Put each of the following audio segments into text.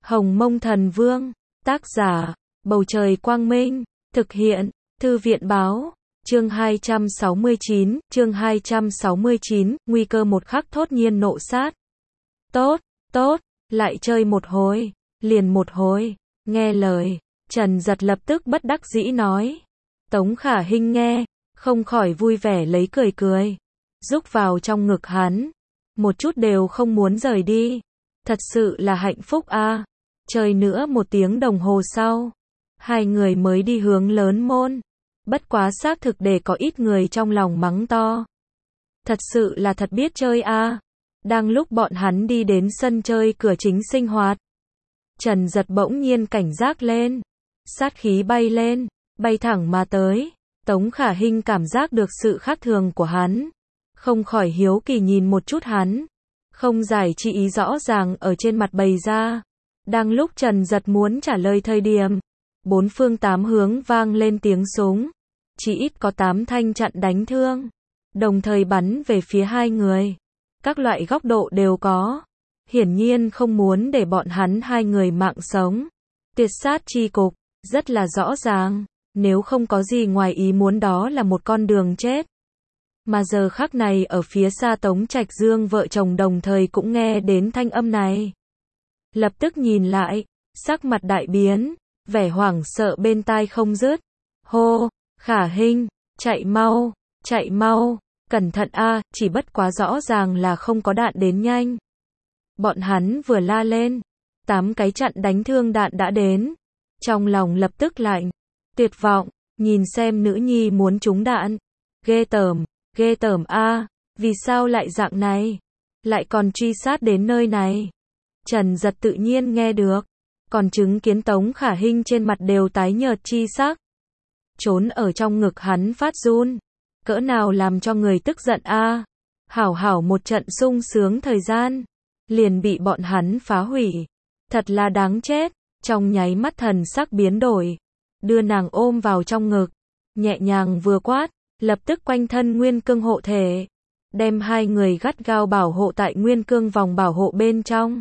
Hồng Mông Thần Vương, tác giả, Bầu Trời Quang Minh, thực hiện, Thư viện Báo, chương 269, nguy cơ một khắc thốt nhiên nộ sát. Tốt, lại chơi một hồi, liền một hồi, nghe lời, Trần Giật lập tức bất đắc dĩ nói. Tống Khả Hinh nghe, không khỏi vui vẻ lấy cười, rúc vào trong ngực hắn, một chút đều không muốn rời đi, thật sự là hạnh phúc a. Chơi nữa 1 tiếng đồng hồ sau, hai người mới đi hướng lớn môn, bất quá xác thực để có ít người trong lòng mắng to. Thật sự là thật biết chơi a. Đang lúc bọn hắn đi đến sân chơi cửa chính sinh hoạt, Trần Giật bỗng nhiên cảnh giác lên, sát khí bay lên, bay thẳng mà tới. Tống Khả Hinh cảm giác được sự khác thường của hắn, không khỏi hiếu kỳ nhìn một chút hắn, không giải chi ý rõ ràng ở trên mặt bày ra. Đang lúc Trần Giật muốn trả lời thời điểm, 4 phương 8 hướng vang lên tiếng súng, chỉ ít có 8 thanh chặn đánh thương, đồng thời bắn về phía hai người. Các loại góc độ đều có, hiển nhiên không muốn để bọn hắn hai người mạng sống. Tuyệt sát chi cục, rất là rõ ràng, nếu không có gì ngoài ý muốn đó là một con đường chết. Mà giờ khắc này ở phía xa Tống Trạch Dương vợ chồng đồng thời cũng nghe đến thanh âm này. Lập tức nhìn lại, sắc mặt đại biến, vẻ hoảng sợ bên tai không dứt. Hô, Khả Hinh, chạy mau, cẩn thận a, chỉ bất quá rõ ràng là không có đạn đến nhanh. Bọn hắn vừa la lên, 8 cái chặn đánh thương đạn đã đến. Trong lòng lập tức lạnh, tuyệt vọng, nhìn xem nữ nhi muốn trúng đạn. Ghê tởm a, vì sao lại dạng này? Lại còn truy sát đến nơi này. Trần Giật tự nhiên nghe được, còn chứng kiến Tống Khả Hinh trên mặt đều tái nhợt chi sắc. Trốn ở trong ngực hắn phát run, cỡ nào làm cho người tức giận a. Hảo một trận sung sướng thời gian, liền bị bọn hắn phá hủy. Thật là đáng chết. Trong nháy mắt thần sắc biến đổi, đưa nàng ôm vào trong ngực, nhẹ nhàng vừa quát, lập tức quanh thân nguyên cương hộ thể, đem hai người gắt gao bảo hộ tại nguyên cương vòng bảo hộ bên trong.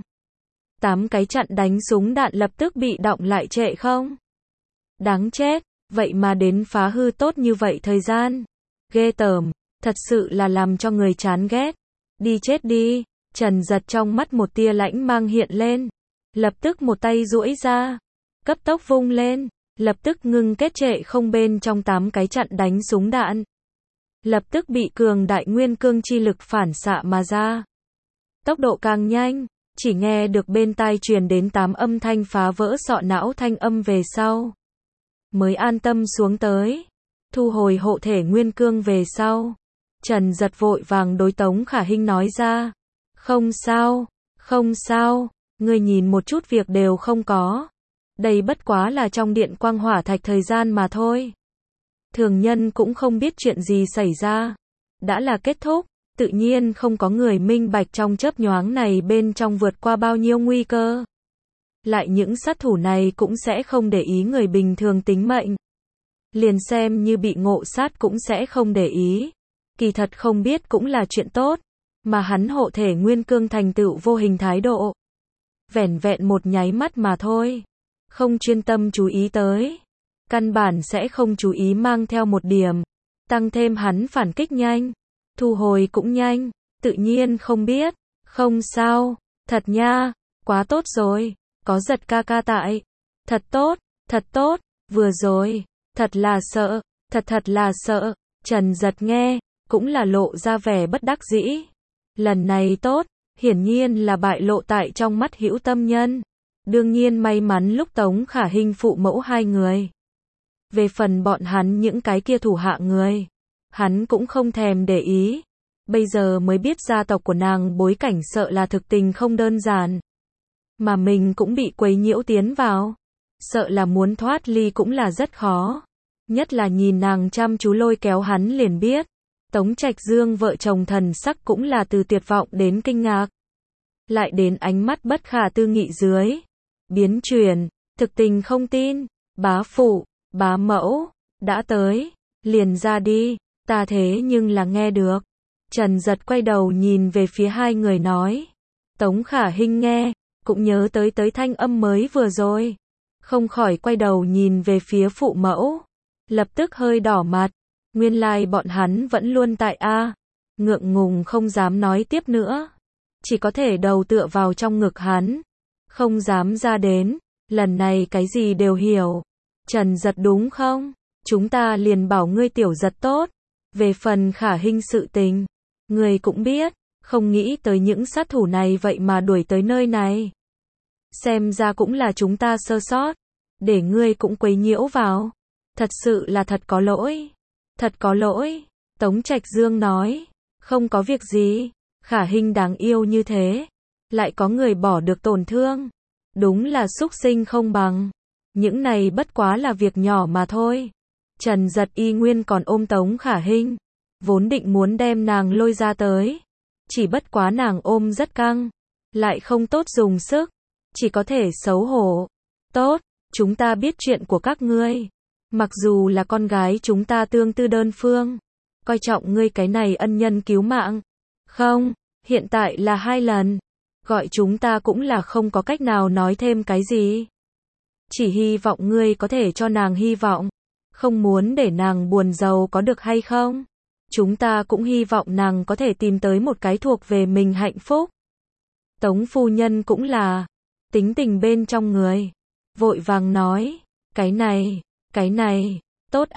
8 cái chặn đánh súng đạn lập tức bị đọng lại trệ không. Đáng chết, vậy mà đến phá hư tốt như vậy thời gian. Ghê tởm, thật sự là làm cho người chán ghét. Đi chết đi. Trần Giật trong mắt một tia lãnh mang hiện lên, lập tức một tay duỗi ra, cấp tốc vung lên, lập tức ngưng kết trệ không bên trong 8 cái chặn đánh súng đạn. Lập tức bị cường đại nguyên cương chi lực phản xạ mà ra. Tốc độ càng nhanh, chỉ nghe được bên tai truyền đến 8 âm thanh phá vỡ sọ não thanh âm về sau. Mới an tâm xuống tới, thu hồi hộ thể nguyên cương về sau. Trần Giật vội vàng đối Tống Khả Hinh nói ra. Không sao. Ngươi nhìn một chút việc đều không có. Đây bất quá là trong điện quang hỏa thạch thời gian mà thôi. Thường nhân cũng không biết chuyện gì xảy ra. Đã là kết thúc, tự nhiên không có người minh bạch trong chớp nhoáng này bên trong vượt qua bao nhiêu nguy cơ. Lại những sát thủ này cũng sẽ không để ý người bình thường tính mệnh. Liền xem như bị ngộ sát cũng sẽ không để ý. Kỳ thật không biết cũng là chuyện tốt. Mà hắn hộ thể nguyên cương thành tựu vô hình thái độ. Vẻn vẹn một nháy mắt mà thôi, không chuyên tâm chú ý tới, căn bản sẽ không chú ý mang theo một điểm, tăng thêm hắn phản kích nhanh, thu hồi cũng nhanh, tự nhiên không biết. Không sao, thật nha, quá tốt rồi, có Giật ca ca tại, thật tốt, vừa rồi, thật là sợ. Trần Giật nghe, cũng là lộ ra vẻ bất đắc dĩ. Lần này tốt, hiển nhiên là bại lộ tại trong mắt hữu tâm nhân. Đương nhiên may mắn lúc Tống Khả Hinh phụ mẫu hai người. Về phần bọn hắn những cái kia thủ hạ người, hắn cũng không thèm để ý. Bây giờ mới biết gia tộc của nàng bối cảnh sợ là thực tình không đơn giản. Mà mình cũng bị quấy nhiễu tiến vào. Sợ là muốn thoát ly cũng là rất khó. Nhất là nhìn nàng chăm chú lôi kéo hắn liền biết. Tống Trạch Dương vợ chồng thần sắc cũng là từ tuyệt vọng đến kinh ngạc. Lại đến ánh mắt bất khả tư nghị dưới. Biến chuyển, thực tình không tin. Bá phụ, bá mẫu, đã tới, liền ra đi, ta thế nhưng là nghe được. Trần Giật quay đầu nhìn về phía hai người nói. Tống Khả Hinh nghe, cũng nhớ tới thanh âm mới vừa rồi. Không khỏi quay đầu nhìn về phía phụ mẫu. Lập tức hơi đỏ mặt. Nguyên lai bọn hắn vẫn luôn tại A. Ngượng ngùng không dám nói tiếp nữa. Chỉ có thể đầu tựa vào trong ngực hắn. Không dám ra đến. Lần này cái gì đều hiểu. Trần Giật đúng không? Chúng ta liền bảo ngươi Tiểu Giật tốt. Về phần Khả Hinh sự tình, ngươi cũng biết. Không nghĩ tới những sát thủ này vậy mà đuổi tới nơi này. Xem ra cũng là chúng ta sơ sót. Để ngươi cũng quấy nhiễu vào. Thật sự là thật có lỗi. Thật có lỗi. Tống Trạch Dương nói. Không có việc gì. Khả Hinh đáng yêu như thế. Lại có người bỏ được tổn thương. Đúng là súc sinh không bằng. Những này bất quá là việc nhỏ mà thôi. Trần Giật y nguyên còn ôm Tống Khả Hinh. Vốn định muốn đem nàng lôi ra tới. Chỉ bất quá nàng ôm rất căng. Lại không tốt dùng sức. Chỉ có thể xấu hổ. Tốt, chúng ta biết chuyện của các ngươi. Mặc dù là con gái chúng ta tương tư đơn phương. Coi trọng ngươi cái này ân nhân cứu mạng. Không, hiện tại là 2 lần. Gọi chúng ta cũng là không có cách nào nói thêm cái gì. Chỉ hy vọng ngươi có thể cho nàng hy vọng. Không muốn để nàng buồn giàu có được hay không? Chúng ta cũng hy vọng nàng có thể tìm tới một cái thuộc về mình hạnh phúc. Tống phu nhân cũng là tính tình bên trong người. Vội vàng nói, cái này, tốt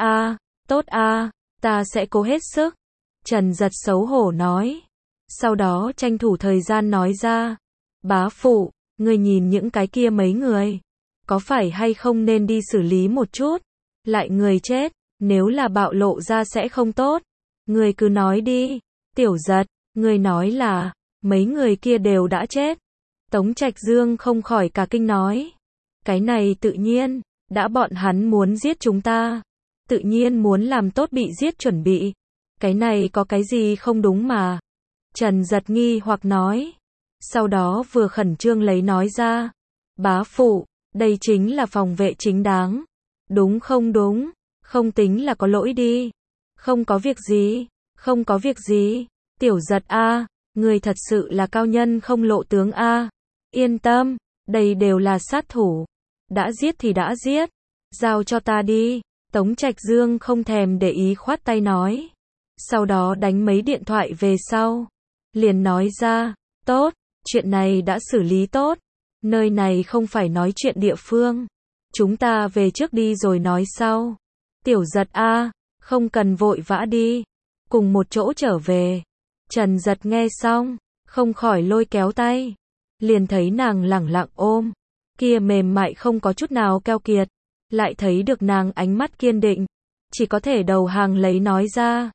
a, ta sẽ cố hết sức. Trần Giật xấu hổ nói. Sau đó tranh thủ thời gian nói ra, bá phụ, ngươi nhìn những cái kia mấy người. Có phải hay không nên đi xử lý một chút? Lại người chết, nếu là bạo lộ ra sẽ không tốt. Ngươi cứ nói đi. Tiểu Giật, ngươi nói là, mấy người kia đều đã chết. Tống Trạch Dương không khỏi cả kinh nói. Cái này tự nhiên, đã bọn hắn muốn giết chúng ta. Tự nhiên muốn làm tốt bị giết chuẩn bị. Cái này có cái gì không đúng mà. Trần Giật nghi hoặc nói. Sau đó vừa khẩn trương lấy nói ra. Bá phụ, đây chính là phòng vệ chính đáng. Đúng không đúng, không tính là có lỗi đi. Không có việc gì, không có việc gì. Tiểu Giật a, người thật sự là cao nhân không lộ tướng a. Yên tâm, đây đều là sát thủ. Đã giết thì đã giết. Giao cho ta đi. Tống Trạch Dương không thèm để ý khoát tay nói. Sau đó đánh mấy điện thoại về sau. Liền nói ra, tốt, chuyện này đã xử lý tốt. Nơi này không phải nói chuyện địa phương. Chúng ta về trước đi rồi nói sau. Tiểu Giật a, không cần vội vã đi. Cùng một chỗ trở về. Trần Giật nghe xong, không khỏi lôi kéo tay. Liền thấy nàng lẳng lặng ôm. Kia mềm mại không có chút nào keo kiệt. Lại thấy được nàng ánh mắt kiên định. Chỉ có thể đầu hàng lấy nói ra.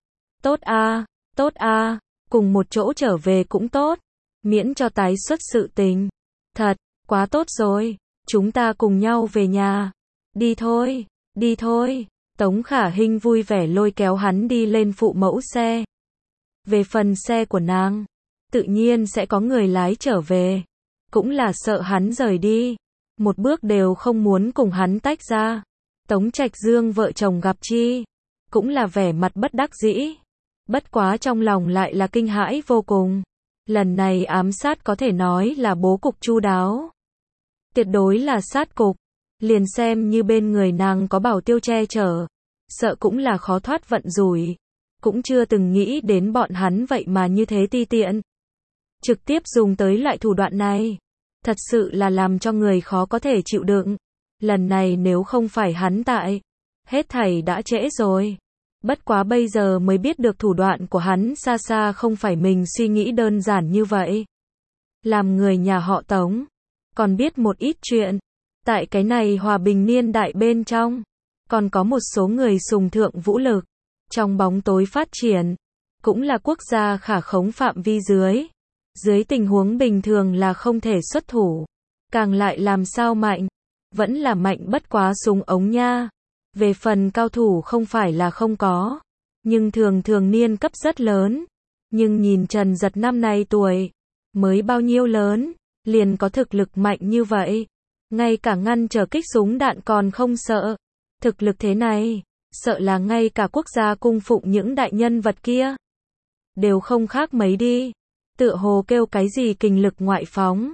Tốt a, cùng một chỗ trở về cũng tốt. Miễn cho tái xuất sự tình. Thật, quá tốt rồi. Chúng ta cùng nhau về nhà. Đi thôi, đi thôi. Tống Khả Hinh vui vẻ lôi kéo hắn đi lên phụ mẫu xe. Về phần xe của nàng, tự nhiên sẽ có người lái trở về. Cũng là sợ hắn rời đi. Một bước đều không muốn cùng hắn tách ra. Tống Trạch Dương vợ chồng gặp chi. Cũng là vẻ mặt bất đắc dĩ. Bất quá trong lòng lại là kinh hãi vô cùng. Lần này ám sát có thể nói là bố cục chu đáo. Tuyệt đối là sát cục. Liền xem như bên người nàng có bảo tiêu che chở. Sợ cũng là khó thoát vận rủi. Cũng chưa từng nghĩ đến bọn hắn vậy mà như thế ti tiện. Trực tiếp dùng tới loại thủ đoạn này. Thật sự là làm cho người khó có thể chịu đựng. Lần này nếu không phải hắn tại. Hết thảy đã trễ rồi. Bất quá bây giờ mới biết được thủ đoạn của hắn xa xa không phải mình suy nghĩ đơn giản như vậy. Làm người nhà họ Tống. Còn biết một ít chuyện. Tại cái này hòa bình niên đại bên trong. Còn có một số người sùng thượng vũ lực. Trong bóng tối phát triển. Cũng là quốc gia khả khống phạm vi dưới. Dưới tình huống bình thường là không thể xuất thủ. Càng lại làm sao mạnh. Vẫn là mạnh bất quá súng ống nha. Về phần cao thủ không phải là không có. Nhưng thường niên cấp rất lớn. Nhưng nhìn Trần Giật năm nay tuổi. Mới bao nhiêu lớn. Liền có thực lực mạnh như vậy. Ngay cả ngăn trở kích súng đạn còn không sợ. Thực lực thế này. Sợ là ngay cả quốc gia cung phụng những đại nhân vật kia. Đều không khác mấy đi. Tựa hồ kêu cái gì kình lực ngoại phóng.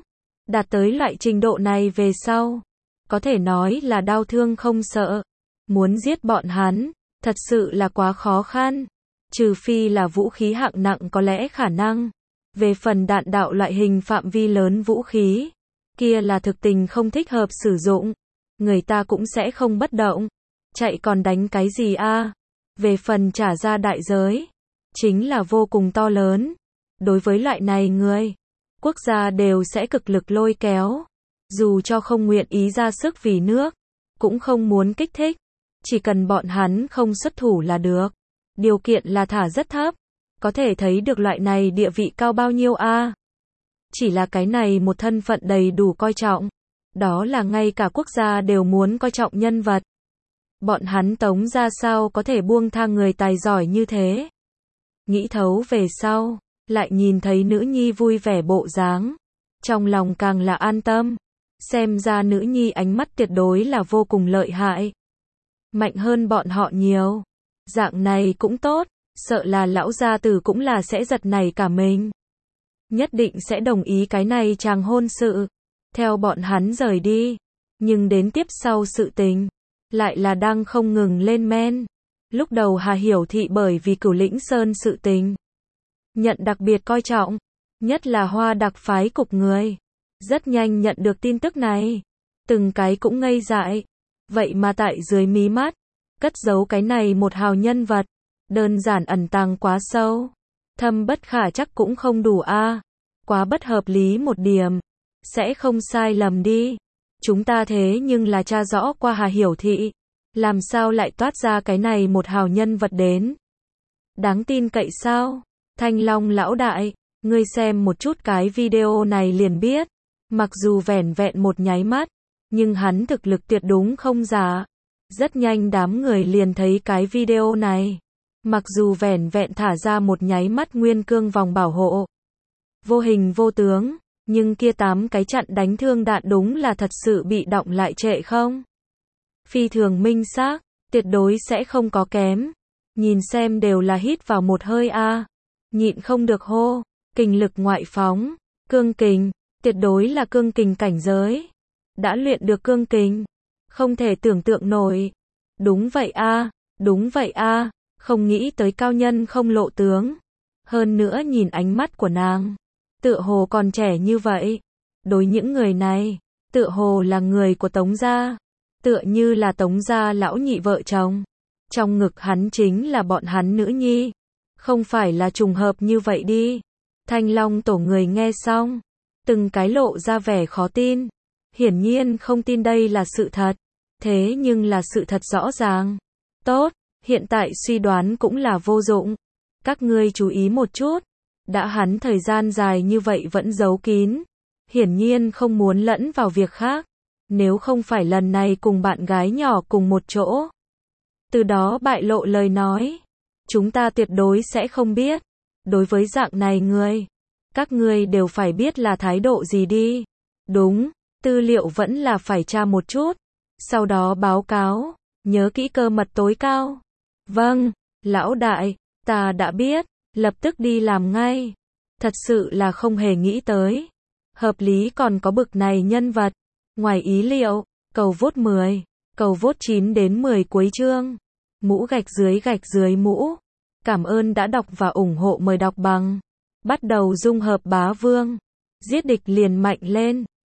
Đạt tới loại trình độ này về sau, có thể nói là đau thương không sợ. Muốn giết bọn hắn, thật sự là quá khó khăn. Trừ phi là vũ khí hạng nặng có lẽ khả năng. Về phần đạn đạo loại hình phạm vi lớn vũ khí, kia là thực tình không thích hợp sử dụng. Người ta cũng sẽ không bất động. Chạy còn đánh cái gì a? Về phần trả ra đại giới, chính là vô cùng to lớn. Đối với loại này người, quốc gia đều sẽ cực lực lôi kéo. Dù cho không nguyện ý ra sức vì nước, cũng không muốn kích thích. Chỉ cần bọn hắn không xuất thủ là được. Điều kiện là thả rất thấp. Có thể thấy được loại này địa vị cao bao nhiêu a? Chỉ là cái này một thân phận đầy đủ coi trọng. Đó là ngay cả quốc gia đều muốn coi trọng nhân vật. Bọn hắn Tống ra sao có thể buông tha người tài giỏi như thế. Nghĩ thấu về sau, lại nhìn thấy nữ nhi vui vẻ bộ dáng. Trong lòng càng là an tâm. Xem ra nữ nhi ánh mắt tuyệt đối là vô cùng lợi hại. Mạnh hơn bọn họ nhiều. Dạng này cũng tốt, sợ là lão gia tử cũng là sẽ giật nảy cả mình. Nhất định sẽ đồng ý cái này chàng hôn sự. Theo bọn hắn rời đi. Nhưng đến tiếp sau sự tình, lại là đang không ngừng lên men. Lúc đầu Hà Hiểu Thị bởi vì Cửu Lĩnh Sơn sự tình, nhận đặc biệt coi trọng. Nhất là Hoa đặc phái cục người. Rất nhanh nhận được tin tức này. Từng cái cũng ngây dại. Vậy mà tại dưới mí mắt, cất giấu cái này một hào nhân vật. Đơn giản ẩn tàng quá sâu. Thâm bất khả chắc cũng không đủ a. Quá bất hợp lý một điểm. Sẽ không sai lầm đi. Chúng ta thế nhưng là tra rõ qua Hà Hiểu Thị. Làm sao lại toát ra cái này một hào nhân vật đến? Đáng tin cậy sao? Thanh Long lão đại, ngươi xem một chút cái video này liền biết. Mặc dù vẻn vẹn một nháy mắt, nhưng hắn thực lực tuyệt đúng không giả. Rất nhanh đám người liền thấy cái video này. Mặc dù vẻn vẹn thả ra một nháy mắt nguyên cương vòng bảo hộ. Vô hình vô tướng, nhưng kia 8 cái chặn đánh thương đạn đúng là thật sự bị động lại trệ không? Phi thường minh xác, tuyệt đối sẽ không có kém. Nhìn xem đều là hít vào một hơi a. Nhịn không được hô, kình lực ngoại phóng, cương kình, tuyệt đối là cương kình cảnh giới. Đã luyện được cương kình, không thể tưởng tượng nổi. Đúng vậy a, đúng vậy a, không nghĩ tới cao nhân không lộ tướng. Hơn nữa nhìn ánh mắt của nàng, tựa hồ còn trẻ như vậy. Đối những người này, tựa hồ là người của Tống gia, tựa như là Tống gia lão nhị vợ chồng. Trong ngực hắn chính là bọn hắn nữ nhi. Không phải là trùng hợp như vậy đi. Thanh Long tổ người nghe xong, từng cái lộ ra vẻ khó tin. Hiển nhiên không tin đây là sự thật. Thế nhưng là sự thật rõ ràng. Tốt, hiện tại suy đoán cũng là vô dụng. Các ngươi chú ý một chút. Đã hắn thời gian dài như vậy vẫn giấu kín. Hiển nhiên không muốn lẫn vào việc khác. Nếu không phải lần này cùng bạn gái nhỏ cùng một chỗ, từ đó bại lộ lời nói, chúng ta tuyệt đối sẽ không biết. Đối với dạng này người, các ngươi đều phải biết là thái độ gì đi. Đúng, tư liệu vẫn là phải tra một chút. Sau đó báo cáo, nhớ kỹ cơ mật tối cao. Vâng, lão đại, ta đã biết, lập tức đi làm ngay. Thật sự là không hề nghĩ tới. Hợp lý còn có bực này nhân vật. Ngoài ý liệu, cầu vote 10, cầu vote 9 đến 10 cuối chương. Mũ gạch dưới mũ. Cảm ơn đã đọc và ủng hộ, mời đọc bằng. Bắt đầu dung hợp bá vương. Giết địch liền mạnh lên.